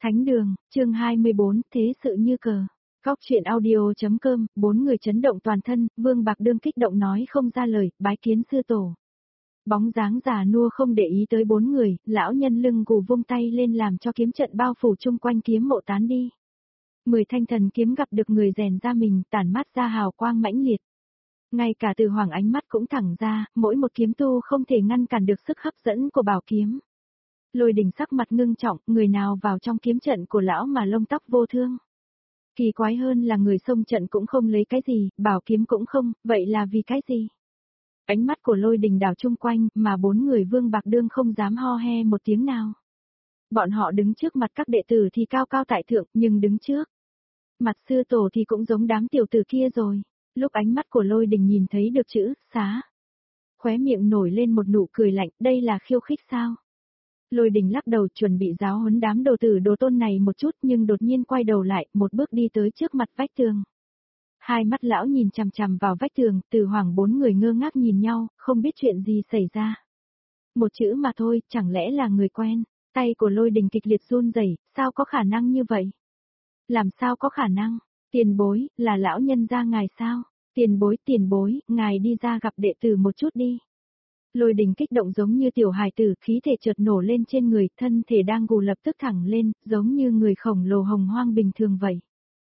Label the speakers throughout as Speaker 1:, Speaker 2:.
Speaker 1: Thánh đường, chương 24, thế sự như cờ. Góc truyện audio.com, bốn người chấn động toàn thân, Vương Bạc Đương kích động nói không ra lời, bái kiến sư tổ. Bóng dáng già nua không để ý tới bốn người, lão nhân lưng gù vung tay lên làm cho kiếm trận bao phủ chung quanh kiếm mộ tán đi. 10 thanh thần kiếm gặp được người rèn ra mình, tản mát ra hào quang mãnh liệt. Ngay cả Từ Hoàng ánh mắt cũng thẳng ra, mỗi một kiếm tu không thể ngăn cản được sức hấp dẫn của bảo kiếm. Lôi Đình sắc mặt ngưng trọng, người nào vào trong kiếm trận của lão mà lông tóc vô thương. Kỳ quái hơn là người xông trận cũng không lấy cái gì, bảo kiếm cũng không, vậy là vì cái gì? Ánh mắt của Lôi Đình đảo chung quanh, mà bốn người Vương Bạc Đương không dám ho he một tiếng nào. Bọn họ đứng trước mặt các đệ tử thì cao cao tại thượng, nhưng đứng trước mặt sư tổ thì cũng giống đám tiểu tử kia rồi. Lúc ánh mắt của Lôi Đình nhìn thấy được chữ xá, khóe miệng nổi lên một nụ cười lạnh, đây là khiêu khích sao? Lôi Đình lắc đầu chuẩn bị giáo huấn đám đồ tử đồ tôn này một chút, nhưng đột nhiên quay đầu lại, một bước đi tới trước mặt vách tường. Hai mắt lão nhìn chằm chằm vào vách tường, Từ Hoàng bốn người ngơ ngác nhìn nhau, không biết chuyện gì xảy ra. Một chữ mà thôi, chẳng lẽ là người quen? Tay của Lôi Đình kịch liệt run rẩy, sao có khả năng như vậy? Làm sao có khả năng? Tiền bối, là lão nhân gia ngài sao? Tiền bối, ngài đi ra gặp đệ tử một chút đi. Lôi Đình kích động giống như tiểu hài tử, khí thể chợt nổ lên trên người, thân thể đang gù lập tức thẳng lên, giống như người khổng lồ hồng hoang bình thường vậy.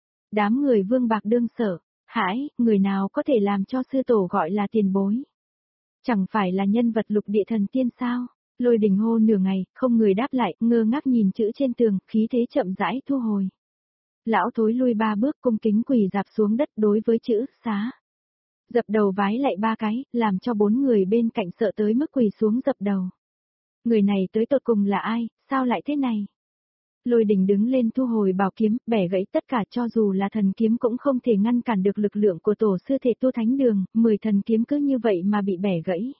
Speaker 1: Đám người Vương Bạc Đương sợ hãi, người nào có thể làm cho sư tổ gọi là tiền bối? Chẳng phải là nhân vật lục địa thần tiên sao? Lôi Đình hô nửa ngày, không người đáp lại, ngơ ngác nhìn chữ trên tường, khí thế chậm rãi thu hồi. Lão thối lui 3 bước cung kính quỳ dạp xuống đất đối với chữ xá. Dập đầu vái lại 3 cái, làm cho 4 người bên cạnh sợ tới mức quỳ xuống dập đầu. Người này tới tột cùng là ai, sao lại thế này? Lôi Đình đứng lên thu hồi bảo kiếm, bẻ gãy tất cả, cho dù là thần kiếm cũng không thể ngăn cản được lực lượng của tổ sư thể tu thánh đường, 10 thần kiếm cứ như vậy mà bị bẻ gãy.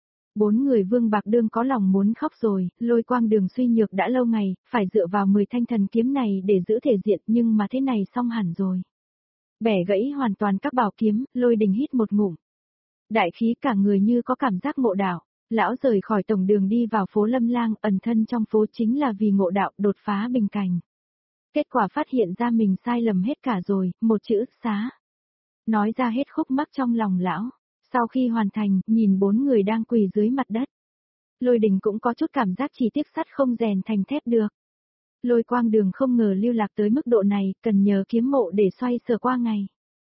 Speaker 1: 4 người Vương Bạc Đương có lòng muốn khóc rồi, Lôi Quang Đường suy nhược đã lâu ngày, phải dựa vào 10 thanh thần kiếm này để giữ thể diện, nhưng mà thế này xong hẳn rồi. Bẻ gãy hoàn toàn các bảo kiếm, Lôi Đình hít một ngụm. Đại khí cả người như có cảm giác ngộ đạo. Lão rời khỏi tổng đường đi vào phố Lâm Lang, ẩn thân trong phố chính là vì ngộ đạo, đột phá bình cảnh. Kết quả phát hiện ra mình sai lầm hết cả rồi, một chữ xá. Nói ra hết khúc mắc trong lòng lão. Sau khi hoàn thành, nhìn 4 người đang quỳ dưới mặt đất. Lôi Đình cũng có chút cảm giác chỉ tiếc sắt không rèn thành thép được. Lôi Quang Đường không ngờ lưu lạc tới mức độ này, cần nhờ kiếm mộ để xoay sở qua ngày.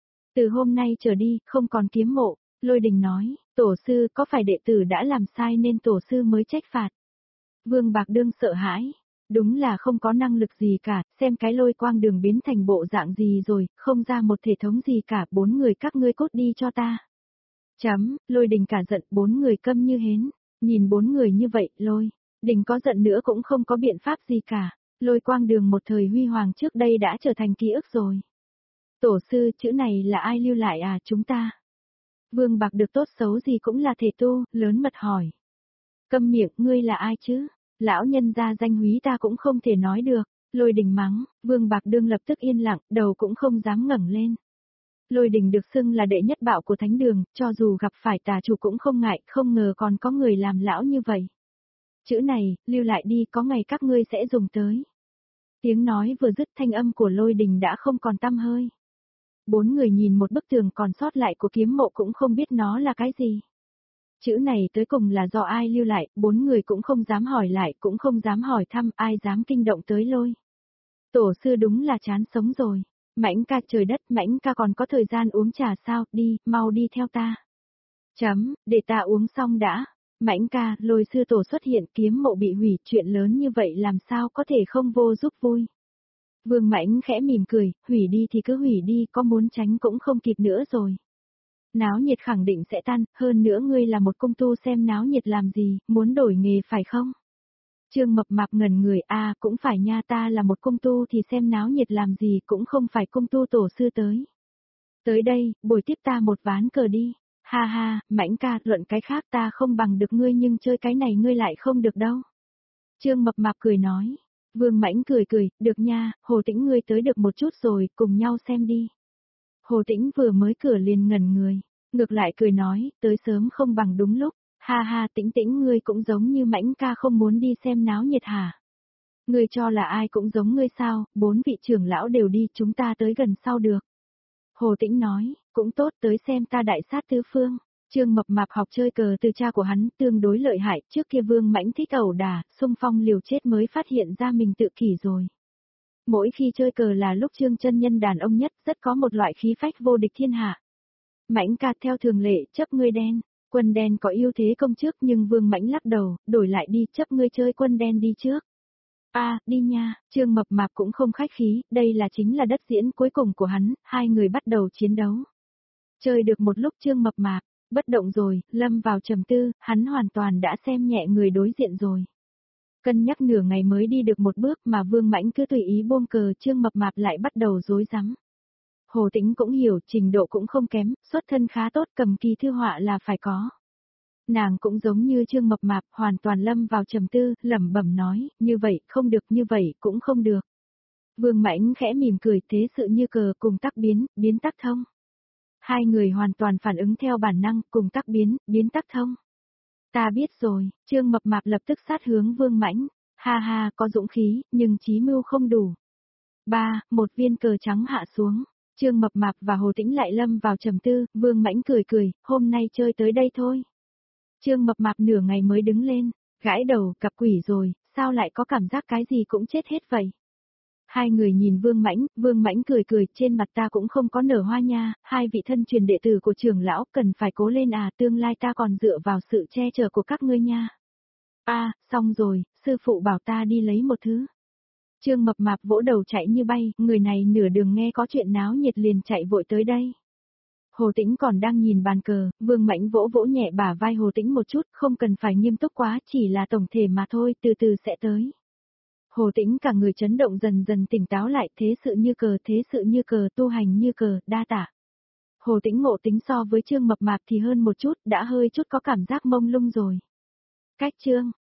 Speaker 1: Từ hôm nay trở đi, không còn kiếm mộ, Lôi Đình nói, tổ sư có phải đệ tử đã làm sai nên tổ sư mới trách phạt. Vương Bạc Đương sợ hãi, đúng là không có năng lực gì cả, xem cái Lôi Quang Đường biến thành bộ dạng gì rồi, không ra một thể thống gì cả, 4 người các ngươi cút đi cho ta. Lôi Đình cả giận, 4 người câm như hến, nhìn 4 người như vậy, Lôi Đình có giận nữa cũng không có biện pháp gì cả, Lôi Quang Đường một thời huy hoàng trước đây đã trở thành ký ức rồi. Tổ sư, chữ này là ai lưu lại à, chúng ta? Vương Bạc được tốt xấu gì cũng là thể tu, lớn mật hỏi. Câm miệng, ngươi là ai chứ? Lão nhân gia danh húy ta cũng không thể nói được. Lôi Đình mắng, Vương Bạc Đương lập tức yên lặng, đầu cũng không dám ngẩng lên. Lôi Đình được xưng là đệ nhất bạo của thánh đường, cho dù gặp phải tà chủ cũng không ngại, không ngờ còn có người làm lão như vậy. Chữ này, lưu lại đi, có ngày các ngươi sẽ dùng tới. Tiếng nói vừa dứt, thanh âm của Lôi Đình đã không còn tăm hơi. 4 người nhìn một bức tường còn sót lại của kiếm mộ cũng không biết nó là cái gì. Chữ này tới cùng là do ai lưu lại, 4 người cũng không dám hỏi lại, cũng không dám hỏi thăm, ai dám kinh động tới Lôi. Tổ sư đúng là chán sống rồi. Mãnh ca, trời đất, Mãnh ca còn có thời gian uống trà sao, đi, mau đi theo ta. Để ta uống xong đã. Mãnh ca, Lôi sư tổ xuất hiện, kiếm mộ bị hủy, chuyện lớn như vậy làm sao có thể không vô giúp vui. Vương Mãnh khẽ mỉm cười, hủy đi thì cứ hủy đi, có muốn tránh cũng không kịp nữa rồi. Náo nhiệt khẳng định sẽ tan, hơn nữa ngươi là một công tu xem náo nhiệt làm gì, muốn đổi nghề phải không? Trương Mập Mạp ngẩn người, cũng phải nha, ta là một công tu thì xem náo nhiệt làm gì, cũng không phải công tu tổ sư tới. Tới đây, bồi tiếp ta một ván cờ đi. Ha ha, Mãnh ca, luận cái khác ta không bằng được ngươi nhưng chơi cái này ngươi lại không được đâu. Trương Mập Mạp cười nói. Vương Mãnh cười, được nha, Hồ Tĩnh ngươi tới được một chút rồi, cùng nhau xem đi. Hồ Tĩnh vừa mới cửa liền ngẩn người, ngược lại cười nói, tới sớm không bằng đúng lúc, ha ha, Tĩnh Tĩnh ngươi cũng giống như Mãnh ca không muốn đi xem náo nhiệt hả? Ngươi cho là ai cũng giống ngươi sao, 4 vị trưởng lão đều đi, chúng ta tới gần sau được. Hồ Tĩnh nói, cũng tốt, tới xem ta đại sát tứ phương. Trương Mập Mạp học chơi cờ từ cha của hắn tương đối lợi hại, trước kia Vương Mãnh thích ẩu đả, xung phong liều chết mới phát hiện ra mình tự kỷ rồi. Mỗi khi chơi cờ là lúc Trương chân nhân đàn ông nhất, rất có một loại khí phách vô địch thiên hạ. Mãnh ca theo thường lệ, chấp ngươi đen. Quân đen có ưu thế công trước nhưng Vương Mãnh lắc đầu, đổi lại đi, chấp ngươi chơi quân đen đi trước. Đi nha, Trương Mập Mạp cũng không khách khí, đây là chính là đất diễn cuối cùng của hắn, hai người bắt đầu chiến đấu. Chơi được một lúc Trương Mập Mạp, bất động rồi, lâm vào trầm tư, hắn hoàn toàn đã xem nhẹ người đối diện rồi. Cân nhắc nửa ngày mới đi được một bước mà Vương Mãnh cứ tùy ý buông cờ, Trương Mập Mạp lại bắt đầu rối rắm. Hồ Tĩnh cũng hiểu, trình độ cũng không kém, xuất thân khá tốt, cầm kỳ thư họa là phải có. Nàng cũng giống như Trương Mập Mạp, hoàn toàn lâm vào trầm tư, lẩm bẩm nói, như vậy, không được, như vậy, cũng không được. Vương Mãnh khẽ mỉm cười, thế sự như cờ, cùng tắc biến, biến tắc thông. Hai người hoàn toàn phản ứng theo bản năng, cùng tắc biến, biến tắc thông. Ta biết rồi, Trương Mập Mạp lập tức sát hướng Vương Mãnh, ha ha, có dũng khí, nhưng chí mưu không đủ. Một viên cờ trắng hạ xuống. Trương Mập Mạp và Hồ Tĩnh lại lâm vào trầm tư, Vương Mãnh cười cười, hôm nay chơi tới đây thôi. Trương Mập Mạp nửa ngày mới đứng lên, gãi đầu, gặp quỷ rồi, sao lại có cảm giác cái gì cũng chết hết vậy? Hai người nhìn Vương Mãnh cười cười, trên mặt ta cũng không có nở hoa nha, hai vị thân truyền đệ tử của trưởng lão cần phải cố lên tương lai ta còn dựa vào sự che chở của các ngươi nha. Xong rồi, sư phụ bảo ta đi lấy một thứ. Trương Mập Mạp vỗ đầu chạy như bay, người này nửa đường nghe có chuyện náo nhiệt liền chạy vội tới đây. Hồ Tĩnh còn đang nhìn bàn cờ, Vương Mãnh vỗ vỗ nhẹ bả vai Hồ Tĩnh một chút, không cần phải nghiêm túc quá, chỉ là tổng thể mà thôi, từ từ sẽ tới. Hồ Tĩnh cả người chấn động dần dần tỉnh táo lại, thế sự như cờ, tu hành như cờ, đa tạ. Hồ Tĩnh ngộ tính so với Trương Mập Mạp thì hơn một chút, đã hơi chút có cảm giác mông lung rồi. Cách Trương